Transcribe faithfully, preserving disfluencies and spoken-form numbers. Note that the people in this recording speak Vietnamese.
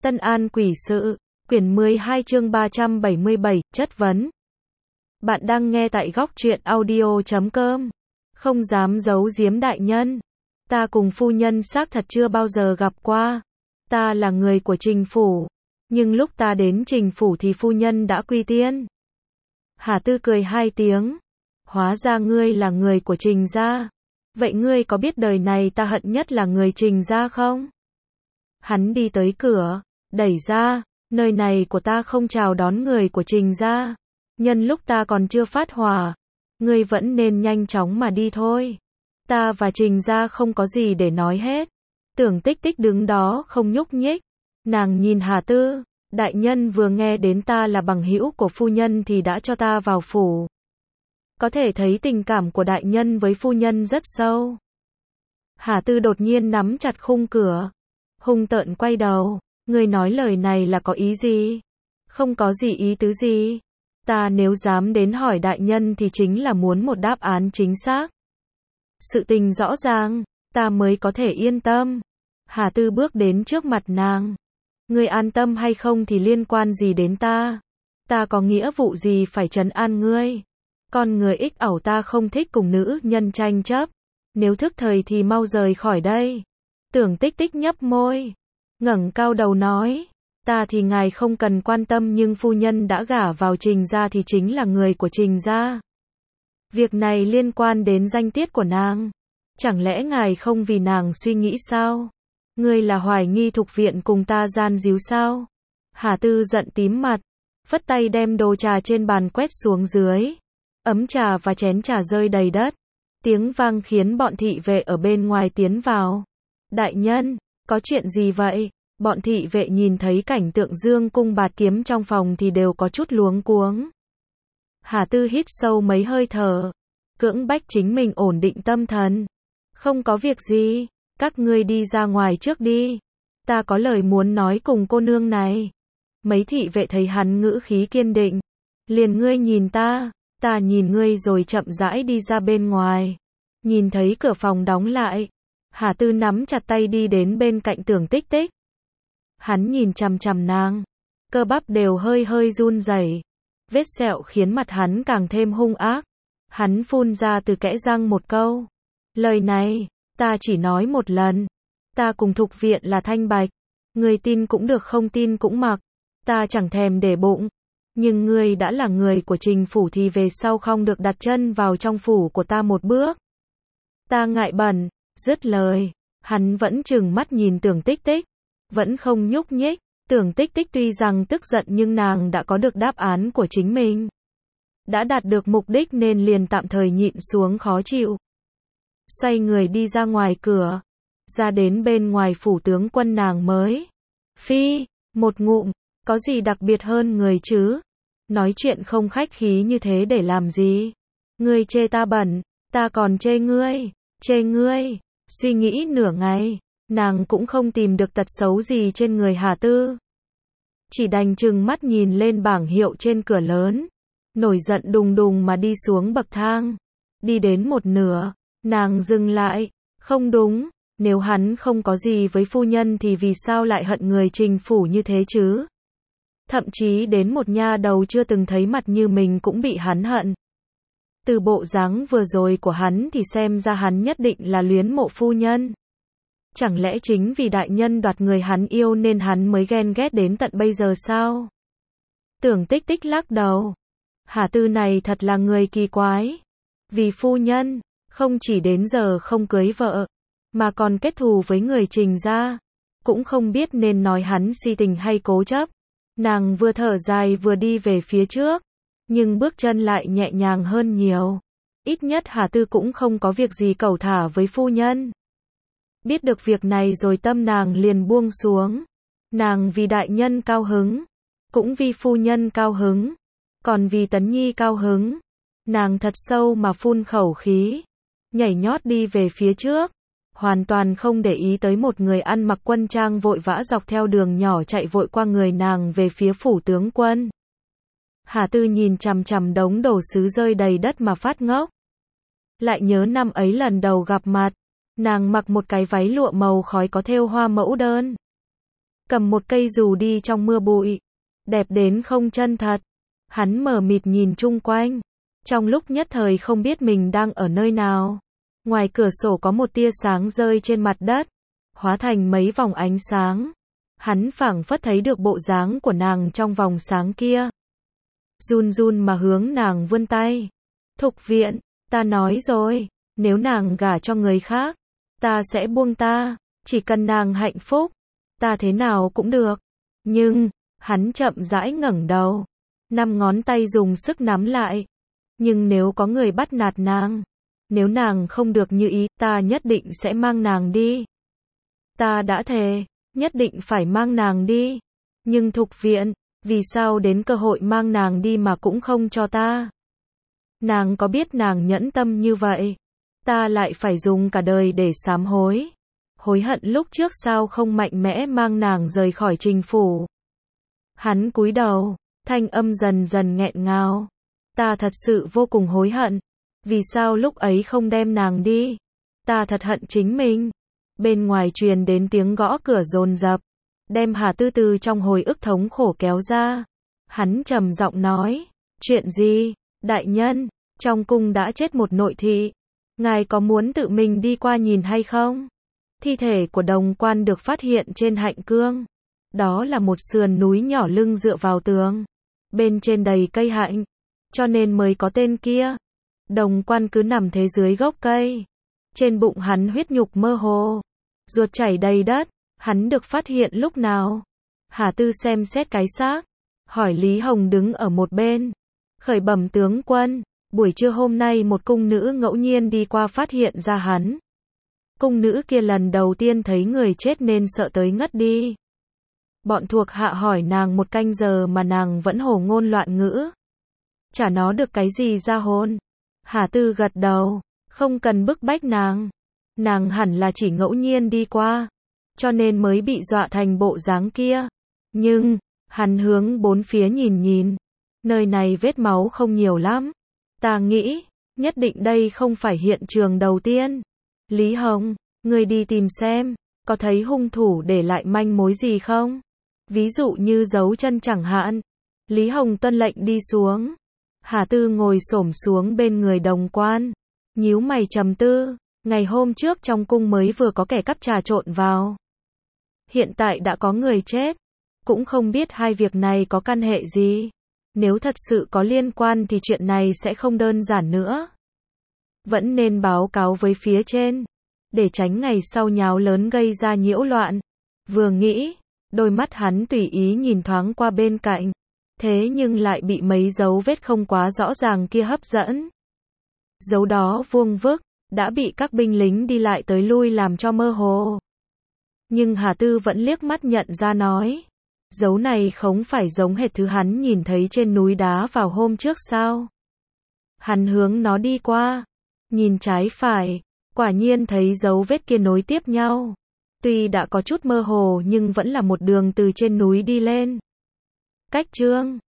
Tân An Quỷ Sự, quyển mười hai chương ba trăm bảy mươi bảy, chất vấn. Bạn đang nghe tại góc truyện audio chấm com. Không dám giấu giếm đại nhân. Ta cùng phu nhân xác thật chưa bao giờ gặp qua. Ta là người của Trình Phủ. Nhưng lúc ta đến Trình Phủ thì phu nhân đã quy tiên. Hà Tư cười hai tiếng. Hóa ra ngươi là người của Trình gia. Vậy ngươi có biết đời này ta hận nhất là người Trình gia không? Hắn đi tới cửa, đẩy ra, nơi này của ta không chào đón người của Trình gia. Nhân lúc ta còn chưa phát hỏa, ngươi vẫn nên nhanh chóng mà đi thôi. Ta và Trình gia không có gì để nói hết. Tưởng Tích Tích đứng đó không nhúc nhích. Nàng nhìn Hà Tư, đại nhân vừa nghe đến ta là bằng hữu của phu nhân thì đã cho ta vào phủ. Có thể thấy tình cảm của đại nhân với phu nhân rất sâu. Hà Tư đột nhiên nắm chặt khung cửa. Hung tợn quay đầu. Ngươi nói lời này là có ý gì? Không có gì ý tứ gì. Ta nếu dám đến hỏi đại nhân thì chính là muốn một đáp án chính xác. Sự tình rõ ràng, ta mới có thể yên tâm. Hà Tư bước đến trước mặt nàng. Ngươi an tâm hay không thì liên quan gì đến ta? Ta có nghĩa vụ gì phải trấn an ngươi? Con người ích ẩu ta không thích cùng nữ nhân tranh chấp. Nếu thức thời thì mau rời khỏi đây. Tưởng Tích Tích nhấp môi, ngẩng cao đầu nói, ta thì ngài không cần quan tâm nhưng phu nhân đã gả vào Trình gia thì chính là người của Trình gia. Việc này liên quan đến danh tiết của nàng. Chẳng lẽ ngài không vì nàng suy nghĩ sao? Ngươi là hoài nghi Thục Viện cùng ta gian díu sao? Hà Tư giận tím mặt, phất tay đem đồ trà trên bàn quét xuống dưới. Ấm trà và chén trà rơi đầy đất. Tiếng vang khiến bọn thị vệ ở bên ngoài tiến vào. Đại nhân, có chuyện gì vậy? Bọn thị vệ nhìn thấy cảnh tượng dương cung bạt kiếm trong phòng thì đều có chút luống cuống. Hà Tư hít sâu mấy hơi thở, cưỡng bách chính mình ổn định tâm thần. Không có việc gì, các ngươi đi ra ngoài trước đi. Ta có lời muốn nói cùng cô nương này. Mấy thị vệ thấy hắn ngữ khí kiên định. Liền ngươi nhìn ta, ta nhìn ngươi rồi chậm rãi đi ra bên ngoài. Nhìn thấy cửa phòng đóng lại. Hà Tư nắm chặt tay đi đến bên cạnh Tưởng Tích Tích. Hắn nhìn chằm chằm nàng. Cơ bắp đều hơi hơi run rẩy. Vết sẹo khiến mặt hắn càng thêm hung ác. Hắn phun ra từ kẽ răng một câu. Lời này, ta chỉ nói một lần. Ta cùng Thục Viện là thanh bạch. Người tin cũng được không tin cũng mặc. Ta chẳng thèm để bụng. Nhưng ngươi đã là người của Trình Phủ thì về sau không được đặt chân vào trong phủ của ta một bước. Ta ngại bẩn. Dứt lời, hắn vẫn trừng mắt nhìn Tưởng Tích Tích, vẫn không nhúc nhích. Tưởng Tích Tích tuy rằng tức giận nhưng nàng đã có được đáp án của chính mình. Đã đạt được mục đích nên liền tạm thời nhịn xuống khó chịu. Xoay người đi ra ngoài cửa, ra đến bên ngoài phủ tướng quân nàng mới. Phi, một ngụm, có gì đặc biệt hơn người chứ? Nói chuyện không khách khí như thế để làm gì? Ngươi chê ta bẩn, ta còn chê ngươi, chê ngươi. Suy nghĩ nửa ngày, nàng cũng không tìm được tật xấu gì trên người Hà Tư. Chỉ đành trừng mắt nhìn lên bảng hiệu trên cửa lớn. Nổi giận đùng đùng mà đi xuống bậc thang. Đi đến một nửa, nàng dừng lại. Không đúng, nếu hắn không có gì với phu nhân thì vì sao lại hận người Trình Phủ như thế chứ? Thậm chí đến một nha đầu chưa từng thấy mặt như mình cũng bị hắn hận. Từ bộ dáng vừa rồi của hắn thì xem ra hắn nhất định là luyến mộ phu nhân. Chẳng lẽ chính vì đại nhân đoạt người hắn yêu nên hắn mới ghen ghét đến tận bây giờ sao? Tưởng Tích Tích lắc đầu. Hà Tư này thật là người kỳ quái. Vì phu nhân, không chỉ đến giờ không cưới vợ, mà còn kết thù với người Trình gia. Cũng không biết nên nói hắn si tình hay cố chấp. Nàng vừa thở dài vừa đi về phía trước. Nhưng bước chân lại nhẹ nhàng hơn nhiều. Ít nhất Hà Tư cũng không có việc gì cẩu thả với phu nhân. Biết được việc này rồi tâm nàng liền buông xuống. Nàng vì đại nhân cao hứng. Cũng vì phu nhân cao hứng. Còn vì Tấn Nhi cao hứng. Nàng thật sâu mà phun khẩu khí. Nhảy nhót đi về phía trước. Hoàn toàn không để ý tới một người ăn mặc quân trang vội vã dọc theo đường nhỏ chạy vội qua người nàng về phía phủ tướng quân. Hà Tư nhìn chằm chằm đống đồ sứ rơi đầy đất mà phát ngốc. Lại nhớ năm ấy lần đầu gặp mặt, nàng mặc một cái váy lụa màu khói có thêu hoa mẫu đơn. cầm một cây dù đi trong mưa bụi. Đẹp đến không chân thật. Hắn mờ mịt nhìn chung quanh. Trong lúc nhất thời không biết mình đang ở nơi nào. Ngoài cửa sổ có một tia sáng rơi trên mặt đất, hóa thành mấy vòng ánh sáng. Hắn phảng phất thấy được bộ dáng của nàng trong vòng sáng kia. Run run mà hướng nàng vươn tay. Thục Viện, ta nói rồi, nếu nàng gả cho người khác, ta sẽ buông ta, chỉ cần nàng hạnh phúc, ta thế nào cũng được. Nhưng, hắn chậm rãi ngẩng đầu, năm ngón tay dùng sức nắm lại. Nhưng nếu có người bắt nạt nàng, nếu nàng không được như ý, ta nhất định sẽ mang nàng đi. Ta đã thề, nhất định phải mang nàng đi. Nhưng Thục Viện, vì sao đến cơ hội mang nàng đi mà cũng không cho ta? Nàng có biết nàng nhẫn tâm như vậy, ta lại phải dùng cả đời để sám hối. Hối hận lúc trước sao không mạnh mẽ mang nàng rời khỏi Trình phủ. Hắn cúi đầu, thanh âm dần dần nghẹn ngào. Ta thật sự vô cùng hối hận. Vì sao lúc ấy không đem nàng đi? Ta thật hận chính mình. Bên ngoài truyền đến tiếng gõ cửa dồn dập, đem Hà Tư từ trong hồi ức thống khổ kéo ra. Hắn trầm giọng nói, chuyện gì? Đại nhân, trong cung đã chết một nội thị. Ngài có muốn tự mình đi qua nhìn hay không? Thi thể của Đồng Quan được phát hiện trên Hạnh Cương. Đó là một sườn núi nhỏ lưng dựa vào tường. Bên trên đầy cây hạnh, cho nên mới có tên kia. Đồng Quan cứ nằm thế dưới gốc cây. Trên bụng hắn huyết nhục mơ hồ, ruột chảy đầy đất. Hắn được phát hiện lúc nào? Hà Tư xem xét cái xác, hỏi Lý Hồng đứng ở một bên. Khởi bẩm tướng quân, buổi trưa hôm nay một cung nữ ngẫu nhiên đi qua phát hiện ra hắn. Cung nữ kia lần đầu tiên thấy người chết nên sợ tới ngất đi. Bọn thuộc hạ hỏi nàng một canh giờ mà nàng vẫn hồ ngôn loạn ngữ. Chả nó được cái gì ra hồn. Hà Tư gật đầu, không cần bức bách nàng. Nàng hẳn là chỉ ngẫu nhiên đi qua, cho nên mới bị dọa thành bộ dáng kia. Nhưng, hắn hướng bốn phía nhìn nhìn. Nơi này vết máu không nhiều lắm. Ta nghĩ, nhất định đây không phải hiện trường đầu tiên. Lý Hồng, ngươi đi tìm xem, có thấy hung thủ để lại manh mối gì không? Ví dụ như dấu chân chẳng hạn. Lý Hồng tuân lệnh đi xuống. Hà Tư ngồi xổm xuống bên người Đồng Quan, nhíu mày trầm tư. Ngày hôm trước trong cung mới vừa có kẻ cắp trà trộn vào. Hiện tại đã có người chết. Cũng không biết hai việc này có căn hệ gì. Nếu thật sự có liên quan thì chuyện này sẽ không đơn giản nữa. Vẫn nên báo cáo với phía trên, để tránh ngày sau nháo lớn gây ra nhiễu loạn. Vừa nghĩ, đôi mắt hắn tùy ý nhìn thoáng qua bên cạnh. Thế nhưng lại bị mấy dấu vết không quá rõ ràng kia hấp dẫn. Dấu đó vuông vức, đã bị các binh lính đi lại tới lui làm cho mơ hồ. Nhưng Hà Tư vẫn liếc mắt nhận ra nói, dấu này không phải giống hệt thứ hắn nhìn thấy trên núi đá vào hôm trước sao? Hắn hướng nó đi qua, nhìn trái phải, quả nhiên thấy dấu vết kia nối tiếp nhau. Tuy đã có chút mơ hồ nhưng vẫn là một đường từ trên núi đi lên. Cách Trương